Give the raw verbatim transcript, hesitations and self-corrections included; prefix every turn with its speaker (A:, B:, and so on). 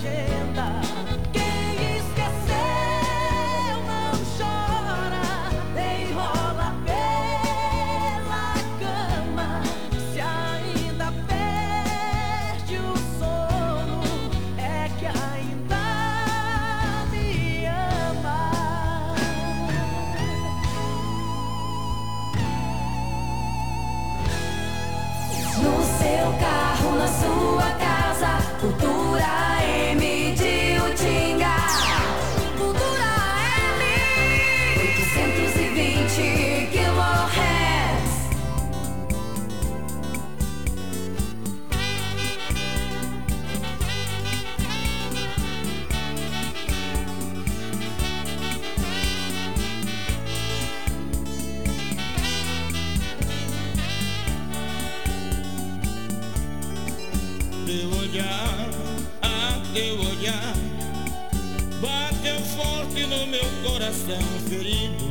A: agenda. Quem esqueceu não chora, nem rola pela cama. Se ainda perde o sono, é que ainda me ama. No seu carro, na sua casa, Cultura M de Utinga. Cultura M, oitocentos e vinte kilohertz.
B: Teu olhar, ah, teu olhar bateu forte no meu coração ferido.